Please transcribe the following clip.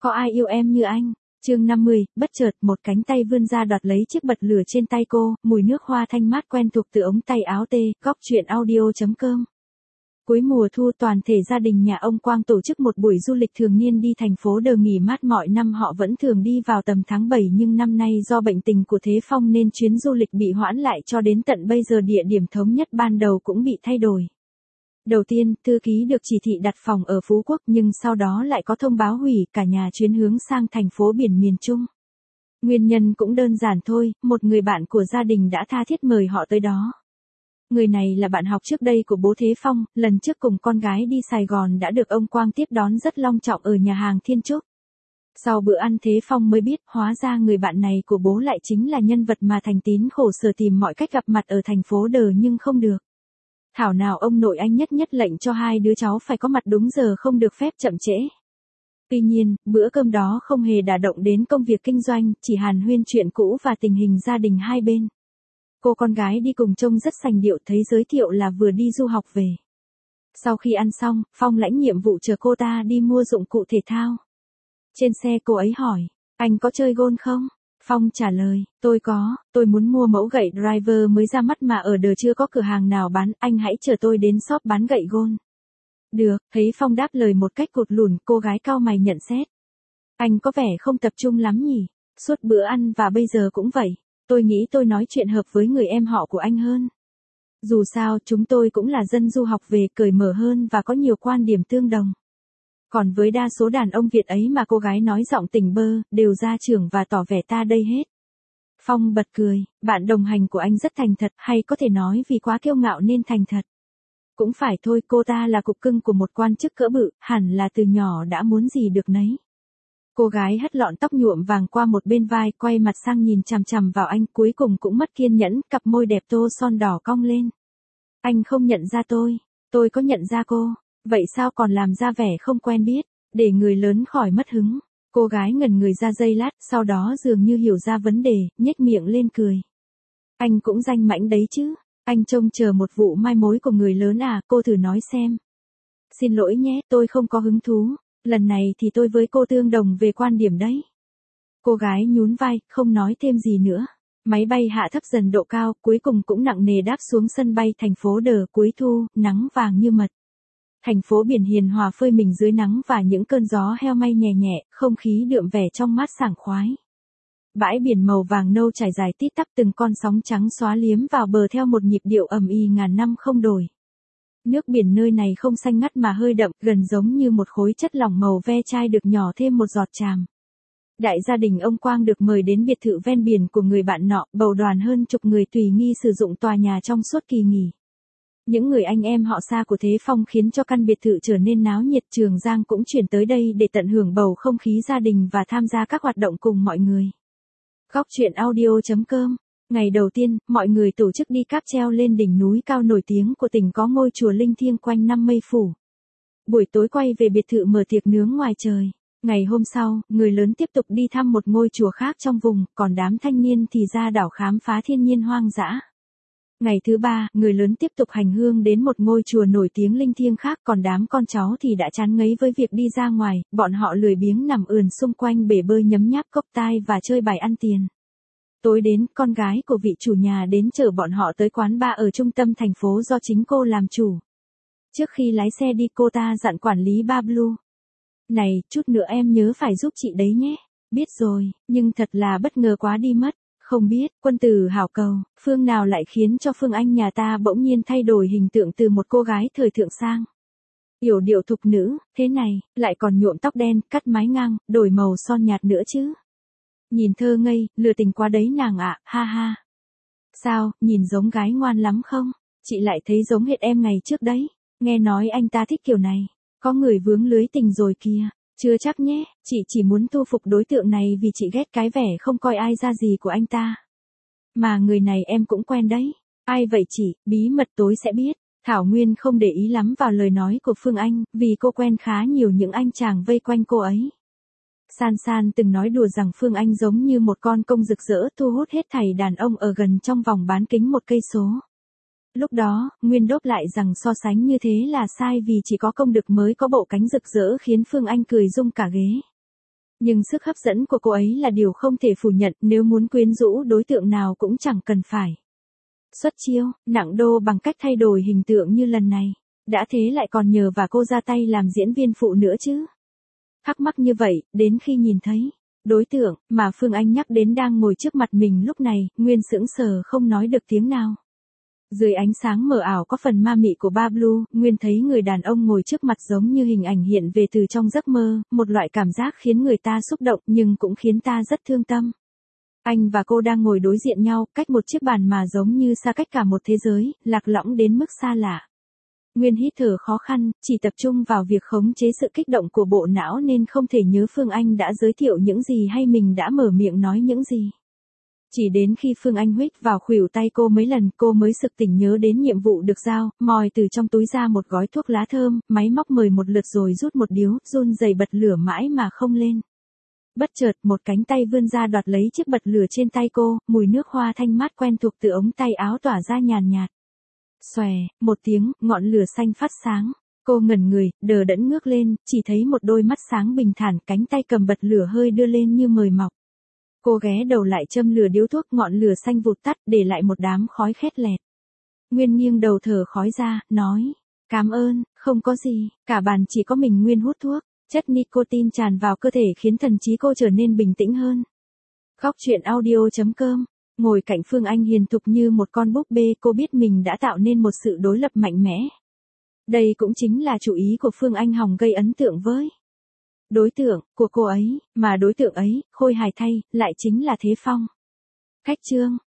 Có ai yêu em như anh? Chương 50, bất chợt một cánh tay vươn ra đoạt lấy chiếc bật lửa trên tay cô, mùi nước hoa thanh mát quen thuộc từ ống tay áo tê, góc truyện audio.com. Cuối mùa thu toàn thể gia đình nhà ông Quang tổ chức một buổi du lịch thường niên đi thành phố Đờ nghỉ mát. Mọi năm họ vẫn thường đi vào tầm tháng 7 nhưng năm nay do bệnh tình của Thế Phong nên chuyến du lịch bị hoãn lại cho đến tận bây giờ. Địa điểm thống nhất ban đầu cũng bị thay đổi. Đầu tiên, thư ký được chỉ thị đặt phòng ở Phú Quốc nhưng sau đó lại có thông báo hủy cả nhà chuyến hướng sang thành phố biển miền Trung. Nguyên nhân cũng đơn giản thôi, một người bạn của gia đình đã tha thiết mời họ tới đó. Người này là bạn học trước đây của bố Thế Phong, lần trước cùng con gái đi Sài Gòn đã được ông Quang tiếp đón rất long trọng ở nhà hàng Thiên Trúc. Sau bữa ăn Thế Phong mới biết, hóa ra người bạn này của bố lại chính là nhân vật mà Thành Tín khổ sở tìm mọi cách gặp mặt ở thành phố Đờ nhưng không được. Thảo nào ông nội anh nhất lệnh cho hai đứa cháu phải có mặt đúng giờ, không được phép chậm trễ. Tuy nhiên, bữa cơm đó không hề đả động đến công việc kinh doanh, chỉ hàn huyên chuyện cũ và tình hình gia đình hai bên. Cô con gái đi cùng trông rất sành điệu, thấy giới thiệu là vừa đi du học về. Sau khi ăn xong, Phong lãnh nhiệm vụ chờ cô ta đi mua dụng cụ thể thao. Trên xe cô ấy hỏi, anh có chơi golf không? Phong trả lời, tôi muốn mua mẫu gậy driver mới ra mắt mà ở Đờ chưa có cửa hàng nào bán, anh hãy chờ tôi đến shop bán gậy golf. Được, thấy Phong đáp lời một cách cụt lùn, cô gái cau mày nhận xét. Anh có vẻ không tập trung lắm nhỉ, suốt bữa ăn và bây giờ cũng vậy, tôi nghĩ tôi nói chuyện hợp với người em họ của anh hơn. Dù sao chúng tôi cũng là dân du học về, cởi mở hơn và có nhiều quan điểm tương đồng. Còn với đa số đàn ông Việt ấy mà cô gái nói giọng tỉnh bơ, đều ra trưởng và tỏ vẻ ta đây hết. Phong bật cười, bạn đồng hành của anh rất thành thật, hay có thể nói vì quá kiêu ngạo nên thành thật. Cũng phải thôi, cô ta là cục cưng của một quan chức cỡ bự, hẳn là từ nhỏ đã muốn gì được nấy. Cô gái hất lọn tóc nhuộm vàng qua một bên vai, quay mặt sang nhìn chằm chằm vào anh, cuối cùng cũng mất kiên nhẫn, cặp môi đẹp tô son đỏ cong lên. Anh không nhận ra tôi có nhận ra cô. Vậy sao còn làm ra vẻ không quen biết, để người lớn khỏi mất hứng. Cô gái ngẩn người ra giây lát, sau đó dường như hiểu ra vấn đề, nhếch miệng lên cười. Anh cũng danh mãnh đấy chứ, anh trông chờ một vụ mai mối của người lớn à, cô thử nói xem. Xin lỗi nhé, tôi không có hứng thú, lần này thì tôi với cô tương đồng về quan điểm đấy. Cô gái nhún vai, không nói thêm gì nữa. Máy bay hạ thấp dần độ cao, cuối cùng cũng nặng nề đáp xuống sân bay thành phố Đờ. Cuối thu, nắng vàng như mật. Thành phố biển hiền hòa phơi mình dưới nắng và những cơn gió heo may nhẹ nhẹ, không khí đượm vẻ trong mát sảng khoái. Bãi biển màu vàng nâu trải dài tít tắp, từng con sóng trắng xóa liếm vào bờ theo một nhịp điệu ầm ĩ ngàn năm không đổi. Nước biển nơi này không xanh ngắt mà hơi đậm, gần giống như một khối chất lỏng màu ve chai được nhỏ thêm một giọt tràm. Đại gia đình ông Quang được mời đến biệt thự ven biển của người bạn nọ, bầu đoàn hơn chục người tùy nghi sử dụng tòa nhà trong suốt kỳ nghỉ. Những người anh em họ xa của Thế Phong khiến cho căn biệt thự trở nên náo nhiệt. Trường Giang cũng chuyển tới đây để tận hưởng bầu không khí gia đình và tham gia các hoạt động cùng mọi người. Góc truyện audio.com. Ngày đầu tiên, mọi người tổ chức đi cáp treo lên đỉnh núi cao nổi tiếng của tỉnh có ngôi chùa linh thiêng quanh năm mây phủ. Buổi tối quay về biệt thự mở tiệc nướng ngoài trời. Ngày hôm sau, người lớn tiếp tục đi thăm một ngôi chùa khác trong vùng, còn đám thanh niên thì ra đảo khám phá thiên nhiên hoang dã. Ngày thứ ba, người lớn tiếp tục hành hương đến một ngôi chùa nổi tiếng linh thiêng khác, còn đám con cháu thì đã chán ngấy với việc đi ra ngoài, bọn họ lười biếng nằm ườn xung quanh bể bơi nhấm nháp cốc tai và chơi bài ăn tiền. Tối đến, con gái của vị chủ nhà đến chở bọn họ tới quán bar ở trung tâm thành phố do chính cô làm chủ. Trước khi lái xe đi, cô ta dặn quản lý bar Blue. Này, chút nữa em nhớ phải giúp chị đấy nhé. Biết rồi, nhưng thật là bất ngờ quá đi mất. Không biết, quân tử hảo cầu, phương nào lại khiến cho Phương Anh nhà ta bỗng nhiên thay đổi hình tượng từ một cô gái thời thượng sang yểu điệu thục nữ, thế này, lại còn nhuộm tóc đen, cắt mái ngang, đổi màu son nhạt nữa chứ. Nhìn thơ ngây, lừa tình quá đấy nàng ạ, ha ha. Sao, nhìn giống gái ngoan lắm không? Chị lại thấy giống hệt em ngày trước đấy. Nghe nói anh ta thích kiểu này. Có người vướng lưới tình rồi kìa. Chưa chắc nhé, chị chỉ muốn thu phục đối tượng này vì chị ghét cái vẻ không coi ai ra gì của anh ta. Mà người này em cũng quen đấy. Ai vậy chị, bí mật tối sẽ biết. Thảo Nguyên không để ý lắm vào lời nói của Phương Anh, vì cô quen khá nhiều những anh chàng vây quanh cô ấy. San San từng nói đùa rằng Phương Anh giống như một con công rực rỡ thu hút hết thảy đàn ông ở gần trong vòng bán kính 1 cây số. Lúc đó, Nguyên đáp lại rằng so sánh như thế là sai vì chỉ có công đực mới có bộ cánh rực rỡ khiến Phương Anh cười rung cả ghế. Nhưng sức hấp dẫn của cô ấy là điều không thể phủ nhận, nếu muốn quyến rũ đối tượng nào cũng chẳng cần phải xuất chiêu, nặng đô bằng cách thay đổi hình tượng như lần này. Đã thế lại còn nhờ và cô ra tay làm diễn viên phụ nữa chứ. Thắc mắc như vậy, đến khi nhìn thấy đối tượng mà Phương Anh nhắc đến đang ngồi trước mặt mình lúc này, Nguyên sững sờ không nói được tiếng nào. Dưới ánh sáng mờ ảo có phần ma mị của Ba Blue, Nguyên thấy người đàn ông ngồi trước mặt giống như hình ảnh hiện về từ trong giấc mơ, một loại cảm giác khiến người ta xúc động nhưng cũng khiến ta rất thương tâm. Anh và cô đang ngồi đối diện nhau, cách một chiếc bàn mà giống như xa cách cả một thế giới, lạc lõng đến mức xa lạ. Nguyên hít thở khó khăn, chỉ tập trung vào việc khống chế sự kích động của bộ não nên không thể nhớ Phương Anh đã giới thiệu những gì hay mình đã mở miệng nói những gì. Chỉ đến khi Phương Anh huých vào khuỷu tay cô mấy lần cô mới sực tỉnh nhớ đến nhiệm vụ được giao, moi từ trong túi ra một gói thuốc lá thơm, máy móc mời một lượt rồi rút một điếu, run rẩy bật lửa mãi mà không lên. Bất chợt, một cánh tay vươn ra đoạt lấy chiếc bật lửa trên tay cô, mùi nước hoa thanh mát quen thuộc từ ống tay áo tỏa ra nhàn nhạt. Xòe, một tiếng, ngọn lửa xanh phát sáng. Cô ngẩn người, đờ đẫn ngước lên, chỉ thấy một đôi mắt sáng bình thản, cánh tay cầm bật lửa hơi đưa lên như mời mọc. Cô ghé đầu lại châm lửa điếu thuốc, ngọn lửa xanh vụt tắt, để lại một đám khói khét lẹt. Nguyên nghiêng đầu thở khói ra, nói, cảm ơn, không có gì, cả bàn chỉ có mình Nguyên hút thuốc. Chất nicotine tràn vào cơ thể khiến thần trí cô trở nên bình tĩnh hơn. Góc truyện audio.com. Ngồi cạnh Phương Anh hiền thục như một con búp bê, cô biết mình đã tạo nên một sự đối lập mạnh mẽ. Đây cũng chính là chủ ý của Phương Anh hòng gây ấn tượng với đối tượng của cô ấy, mà đối tượng ấy, khôi hài thay, lại chính là Thế Phong. Khách chương.